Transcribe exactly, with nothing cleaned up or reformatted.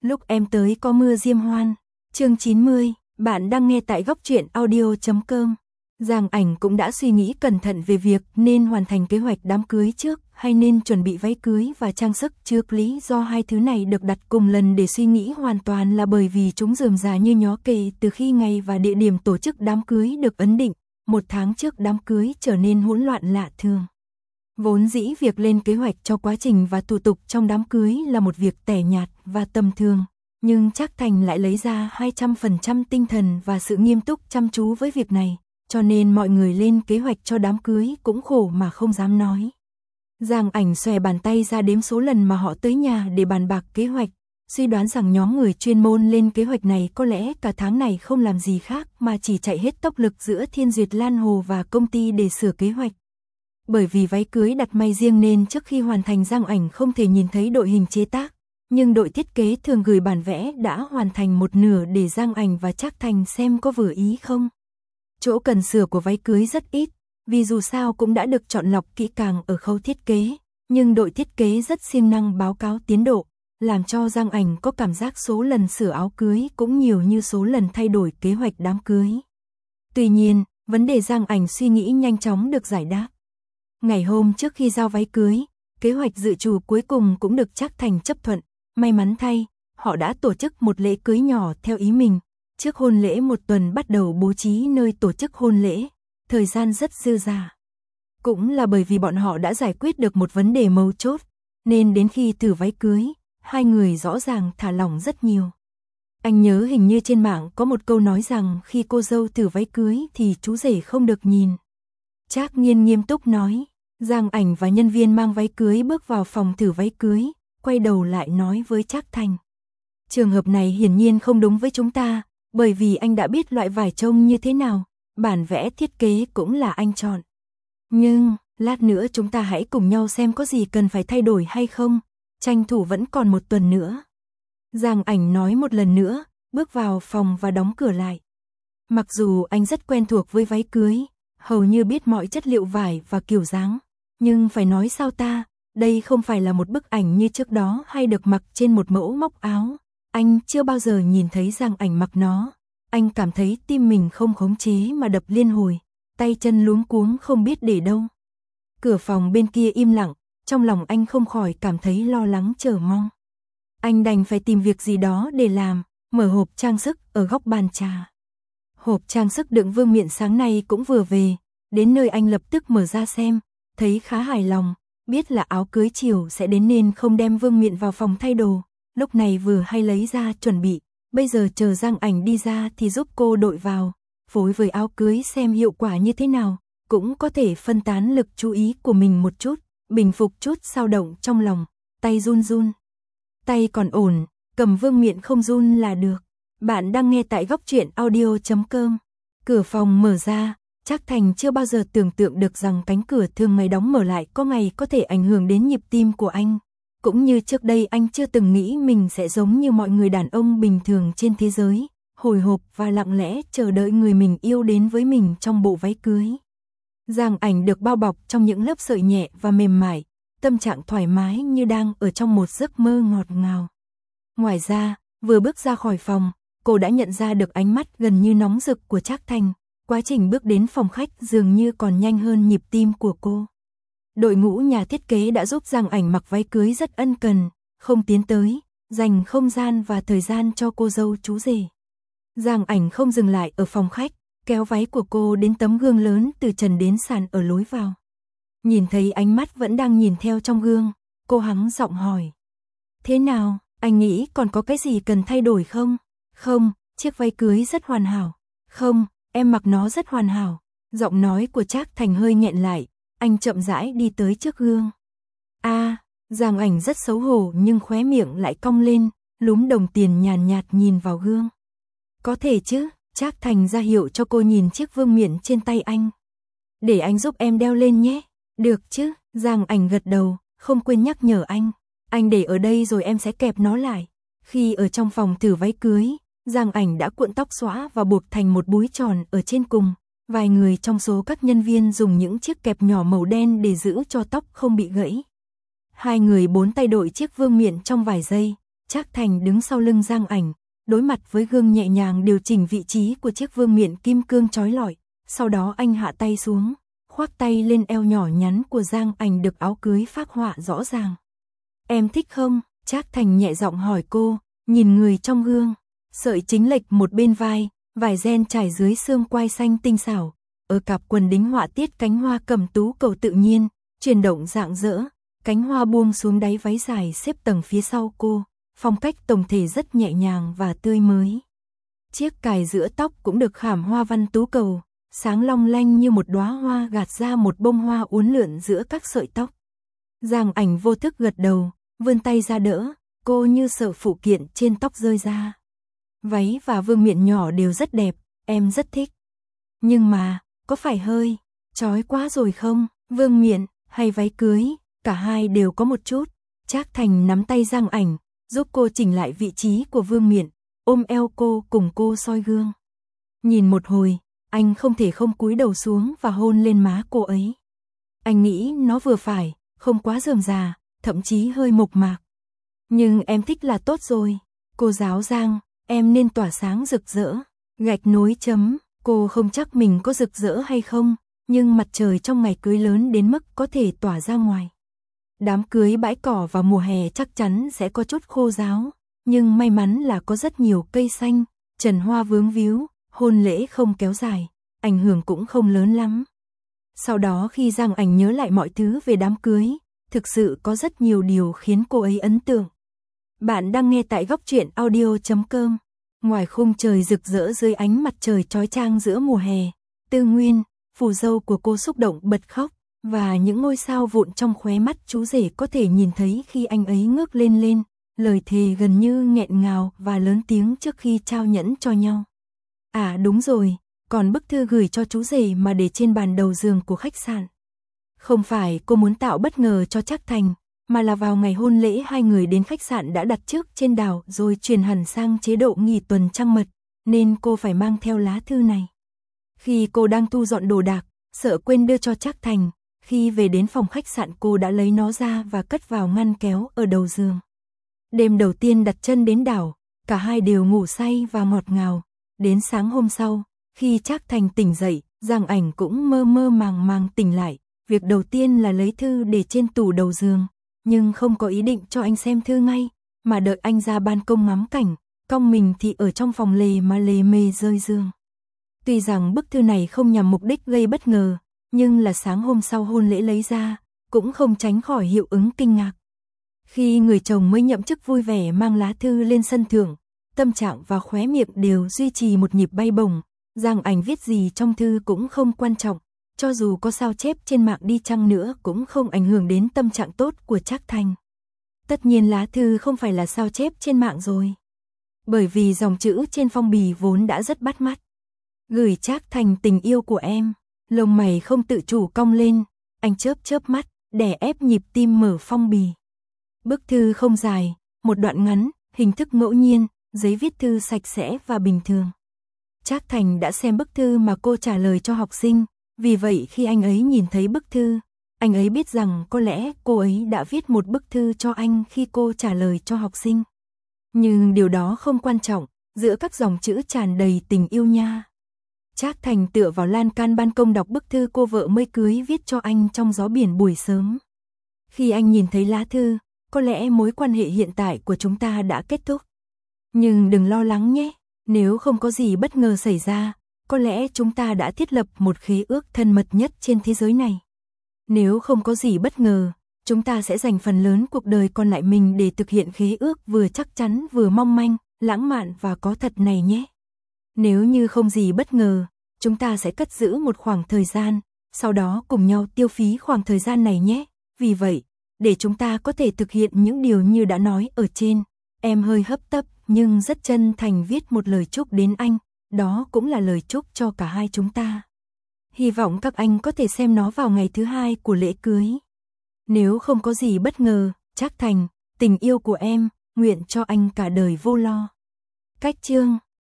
Lúc em tới có mưa diêm hoan. Chương chín mươi, bạn đang nghe tại góc truyện audio chấm com. Giang Ảnh cũng đã suy nghĩ cẩn thận về việc nên hoàn thành kế hoạch đám cưới trước hay nên chuẩn bị váy cưới và trang sức trước. Lý do hai thứ này được đặt cùng lần để suy nghĩ hoàn toàn là bởi vì chúng rườm rà như nhó kể từ khi ngày và địa điểm tổ chức đám cưới được ấn định. Một tháng trước đám cưới trở nên hỗn loạn lạ thường. Vốn dĩ việc lên kế hoạch cho quá trình và thủ tục trong đám cưới là một việc tẻ nhạt và tầm thường, nhưng Trác Thành lại lấy ra hai trăm phần trăm tinh thần và sự nghiêm túc chăm chú với việc này, cho nên mọi người lên kế hoạch cho đám cưới cũng khổ mà không dám nói. Giang Ảnh xòe bàn tay ra đếm số lần mà họ tới nhà để bàn bạc kế hoạch, suy đoán rằng nhóm người chuyên môn lên kế hoạch này có lẽ cả tháng này không làm gì khác mà chỉ chạy hết tốc lực giữa Thiên Duyệt Lan Hồ và công ty để sửa kế hoạch. Bởi vì váy cưới đặt may riêng nên trước khi hoàn thành Giang Ảnh không thể nhìn thấy đội hình chế tác, nhưng đội thiết kế thường gửi bản vẽ đã hoàn thành một nửa để Giang Ảnh và Trác Thành xem có vừa ý không. Chỗ cần sửa của váy cưới rất ít, vì dù sao cũng đã được chọn lọc kỹ càng ở khâu thiết kế, nhưng đội thiết kế rất siêng năng báo cáo tiến độ, làm cho Giang Ảnh có cảm giác số lần sửa áo cưới cũng nhiều như số lần thay đổi kế hoạch đám cưới. Tuy nhiên, vấn đề Giang Ảnh suy nghĩ nhanh chóng được giải đáp. Ngày hôm trước khi giao váy cưới, kế hoạch dự trù cuối cùng cũng được Trác Thành chấp thuận. May mắn thay, họ đã tổ chức một lễ cưới nhỏ theo ý mình. Trước hôn lễ một tuần bắt đầu bố trí nơi tổ chức hôn lễ, thời gian rất dư dả. Cũng là bởi vì bọn họ đã giải quyết được một vấn đề mấu chốt, nên đến khi thử váy cưới, hai người rõ ràng thả lỏng rất nhiều. Anh nhớ hình như trên mạng có một câu nói rằng khi cô dâu thử váy cưới thì chú rể không được nhìn. Trác Nghiên nghiêm túc nói. Giang Ảnh và nhân viên mang váy cưới bước vào phòng thử váy cưới, quay đầu lại nói với Trác Thành. Trường hợp này hiển nhiên không đúng với chúng ta, bởi vì anh đã biết loại vải trông như thế nào, bản vẽ thiết kế cũng là anh chọn. Nhưng, lát nữa chúng ta hãy cùng nhau xem có gì cần phải thay đổi hay không, tranh thủ vẫn còn một tuần nữa. Giang Ảnh nói một lần nữa, bước vào phòng và đóng cửa lại. Mặc dù anh rất quen thuộc với váy cưới, hầu như biết mọi chất liệu vải và kiểu dáng. Nhưng phải nói sao ta, đây không phải là một bức ảnh như trước đó hay được mặc trên một mẫu móc áo. Anh chưa bao giờ nhìn thấy Giang Ảnh mặc nó. Anh cảm thấy tim mình không khống chế mà đập liên hồi, tay chân luống cuống không biết để đâu. Cửa phòng bên kia im lặng, trong lòng anh không khỏi cảm thấy lo lắng chờ mong. Anh đành phải tìm việc gì đó để làm, mở hộp trang sức ở góc bàn trà. Hộp trang sức đựng vương miện sáng nay cũng vừa về, đến nơi anh lập tức mở ra xem, thấy khá hài lòng, biết là áo cưới chiều sẽ đến nên không đem vương miện vào phòng thay đồ, lúc này vừa hay lấy ra chuẩn bị, bây giờ chờ Giang Ảnh đi ra thì giúp cô đội vào, phối với áo cưới xem hiệu quả như thế nào, cũng có thể phân tán lực chú ý của mình một chút, bình phục chút dao động trong lòng, tay run run. Tay còn ổn, cầm vương miện không run là được. Bạn đang nghe tại góc truyện audio chấm com. Cửa phòng mở ra, Trác Thành chưa bao giờ tưởng tượng được rằng cánh cửa thường ngày đóng mở lại có ngày có thể ảnh hưởng đến nhịp tim của anh. Cũng như trước đây anh chưa từng nghĩ mình sẽ giống như mọi người đàn ông bình thường trên thế giới, hồi hộp và lặng lẽ chờ đợi người mình yêu đến với mình trong bộ váy cưới. Giang Ảnh được bao bọc trong những lớp sợi nhẹ và mềm mại, tâm trạng thoải mái như đang ở trong một giấc mơ ngọt ngào. Ngoài ra, vừa bước ra khỏi phòng, cô đã nhận ra được ánh mắt gần như nóng rực của Trác Thành. Quá trình bước đến phòng khách dường như còn nhanh hơn nhịp tim của cô. Đội ngũ nhà thiết kế đã giúp Giang Ảnh mặc váy cưới rất ân cần, không tiến tới, dành không gian và thời gian cho cô dâu chú rể. Giang Ảnh không dừng lại ở phòng khách, kéo váy của cô đến tấm gương lớn từ trần đến sàn ở lối vào. Nhìn thấy ánh mắt vẫn đang nhìn theo trong gương, cô hắng giọng hỏi. Thế nào, anh nghĩ còn có cái gì cần thay đổi không? Không, chiếc váy cưới rất hoàn hảo. Không, em mặc nó rất hoàn hảo. Giọng nói của Trác Thành hơi nghẹn lại, anh chậm rãi đi tới trước gương. A, à, Giang Ảnh rất xấu hổ nhưng khóe miệng lại cong lên, lúm đồng tiền nhàn nhạt nhìn vào gương. Có thể chứ, Trác Thành ra hiệu cho cô nhìn chiếc vương miện trên tay anh. Để anh giúp em đeo lên nhé. Được chứ, Giang Ảnh gật đầu, không quên nhắc nhở anh. Anh để ở đây rồi em sẽ kẹp nó lại. Khi ở trong phòng thử váy cưới, Giang Ảnh đã cuộn tóc xõa và buộc thành một búi tròn ở trên cùng. Vài người trong số các nhân viên dùng những chiếc kẹp nhỏ màu đen để giữ cho tóc không bị gãy. Hai người bốn tay đội chiếc vương miện trong vài giây, Trác Thành đứng sau lưng Giang Ảnh, đối mặt với gương nhẹ nhàng điều chỉnh vị trí của chiếc vương miện kim cương chói lọi, sau đó anh hạ tay xuống, khoác tay lên eo nhỏ nhắn của Giang Ảnh được áo cưới phác họa rõ ràng. Em thích không? Trác Thành nhẹ giọng hỏi cô, nhìn người trong gương, sợi chính lệch một bên vai, vải ren trải dưới xương quai xanh tinh xảo, ở cặp quần đính họa tiết cánh hoa cẩm tú cầu tự nhiên, chuyển động rạng rỡ, cánh hoa buông xuống đáy váy dài xếp tầng phía sau cô, phong cách tổng thể rất nhẹ nhàng và tươi mới. Chiếc cài giữa tóc cũng được khảm hoa văn tú cầu, sáng long lanh như một đóa hoa gạt ra một bông hoa uốn lượn giữa các sợi tóc. Giang Ảnh vô thức gật đầu, vươn tay ra đỡ, cô như sợ phụ kiện trên tóc rơi ra. Váy và vương miện nhỏ đều rất đẹp, em rất thích. Nhưng mà, có phải hơi chói quá rồi không? Vương miện hay váy cưới, cả hai đều có một chút. Trác Thành nắm tay Giang Ảnh, giúp cô chỉnh lại vị trí của vương miện, ôm eo cô cùng cô soi gương. Nhìn một hồi, anh không thể không cúi đầu xuống và hôn lên má cô ấy. Anh nghĩ nó vừa phải, không quá rườm rà, thậm chí hơi mộc mạc. Nhưng em thích là tốt rồi. Cô giáo Giang, em nên tỏa sáng rực rỡ. Gạch nối chấm, cô không chắc mình có rực rỡ hay không, nhưng mặt trời trong ngày cưới lớn đến mức có thể tỏa ra ngoài. Đám cưới bãi cỏ vào mùa hè chắc chắn sẽ có chút khô ráo, nhưng may mắn là có rất nhiều cây xanh, trần hoa vướng víu, hôn lễ không kéo dài, ảnh hưởng cũng không lớn lắm. Sau đó khi Giang Ảnh nhớ lại mọi thứ về đám cưới, thực sự có rất nhiều điều khiến cô ấy ấn tượng. Bạn đang nghe tại góc truyện audio chấm com. Ngoài khung trời rực rỡ dưới ánh mặt trời chói chang giữa mùa hè, Tư Nguyên, phù dâu của cô xúc động bật khóc, và những ngôi sao vụn trong khóe mắt chú rể có thể nhìn thấy khi anh ấy ngước lên lên, lời thề gần như nghẹn ngào và lớn tiếng trước khi trao nhẫn cho nhau. À đúng rồi, còn bức thư gửi cho chú rể mà để trên bàn đầu giường của khách sạn. Không phải cô muốn tạo bất ngờ cho Trác Thành, mà là vào ngày hôn lễ hai người đến khách sạn đã đặt trước trên đảo rồi chuyển hẳn sang chế độ nghỉ tuần trăng mật, nên cô phải mang theo lá thư này. Khi cô đang thu dọn đồ đạc, sợ quên đưa cho Trác Thành, khi về đến phòng khách sạn cô đã lấy nó ra và cất vào ngăn kéo ở đầu giường. Đêm đầu tiên đặt chân đến đảo, cả hai đều ngủ say và ngọt ngào. Đến sáng hôm sau, khi Trác Thành tỉnh dậy, Giang Ảnh cũng mơ mơ màng màng tỉnh lại. Việc đầu tiên là lấy thư để trên tủ đầu giường, nhưng không có ý định cho anh xem thư ngay, mà đợi anh ra ban công ngắm cảnh, cong mình thì ở trong phòng lề mà lề mề rơi giường. Tuy rằng bức thư này không nhằm mục đích gây bất ngờ, nhưng là sáng hôm sau hôn lễ lấy ra, cũng không tránh khỏi hiệu ứng kinh ngạc. Khi người chồng mới nhậm chức vui vẻ mang lá thư lên sân thượng, tâm trạng và khóe miệng đều duy trì một nhịp bay bổng, Giang Ảnh viết gì trong thư cũng không quan trọng, cho dù có sao chép trên mạng đi chăng nữa cũng không ảnh hưởng đến tâm trạng tốt của Trác Thành. Tất nhiên lá thư không phải là sao chép trên mạng rồi, bởi vì dòng chữ trên phong bì vốn đã rất bắt mắt. Gửi Trác Thành tình yêu của em, lông mày không tự chủ cong lên, anh chớp chớp mắt, đè ép nhịp tim mở phong bì. Bức thư không dài, một đoạn ngắn, hình thức ngẫu nhiên, giấy viết thư sạch sẽ và bình thường. Trác Thành đã xem bức thư mà cô trả lời cho học sinh, vì vậy khi anh ấy nhìn thấy bức thư, anh ấy biết rằng có lẽ cô ấy đã viết một bức thư cho anh khi cô trả lời cho học sinh. Nhưng điều đó không quan trọng, giữa các dòng chữ tràn đầy tình yêu nha. Trác Thành tựa vào lan can ban công đọc bức thư cô vợ mới cưới viết cho anh trong gió biển buổi sớm. Khi anh nhìn thấy lá thư, có lẽ mối quan hệ hiện tại của chúng ta đã kết thúc. Nhưng đừng lo lắng nhé, nếu không có gì bất ngờ xảy ra, có lẽ chúng ta đã thiết lập một khế ước thân mật nhất trên thế giới này. Nếu không có gì bất ngờ, chúng ta sẽ dành phần lớn cuộc đời còn lại mình để thực hiện khế ước vừa chắc chắn vừa mong manh, lãng mạn và có thật này nhé. Nếu như không gì bất ngờ, chúng ta sẽ cất giữ một khoảng thời gian, sau đó cùng nhau tiêu phí khoảng thời gian này nhé. Vì vậy, để chúng ta có thể thực hiện những điều như đã nói ở trên, em hơi hấp tấp nhưng rất chân thành viết một lời chúc đến anh, đó cũng là lời chúc cho cả hai chúng ta. Hy vọng các anh có thể xem nó vào ngày thứ hai của lễ cưới. Nếu không có gì bất ngờ, Trác Thành, tình yêu của em, nguyện cho anh cả đời vô lo. Cách chương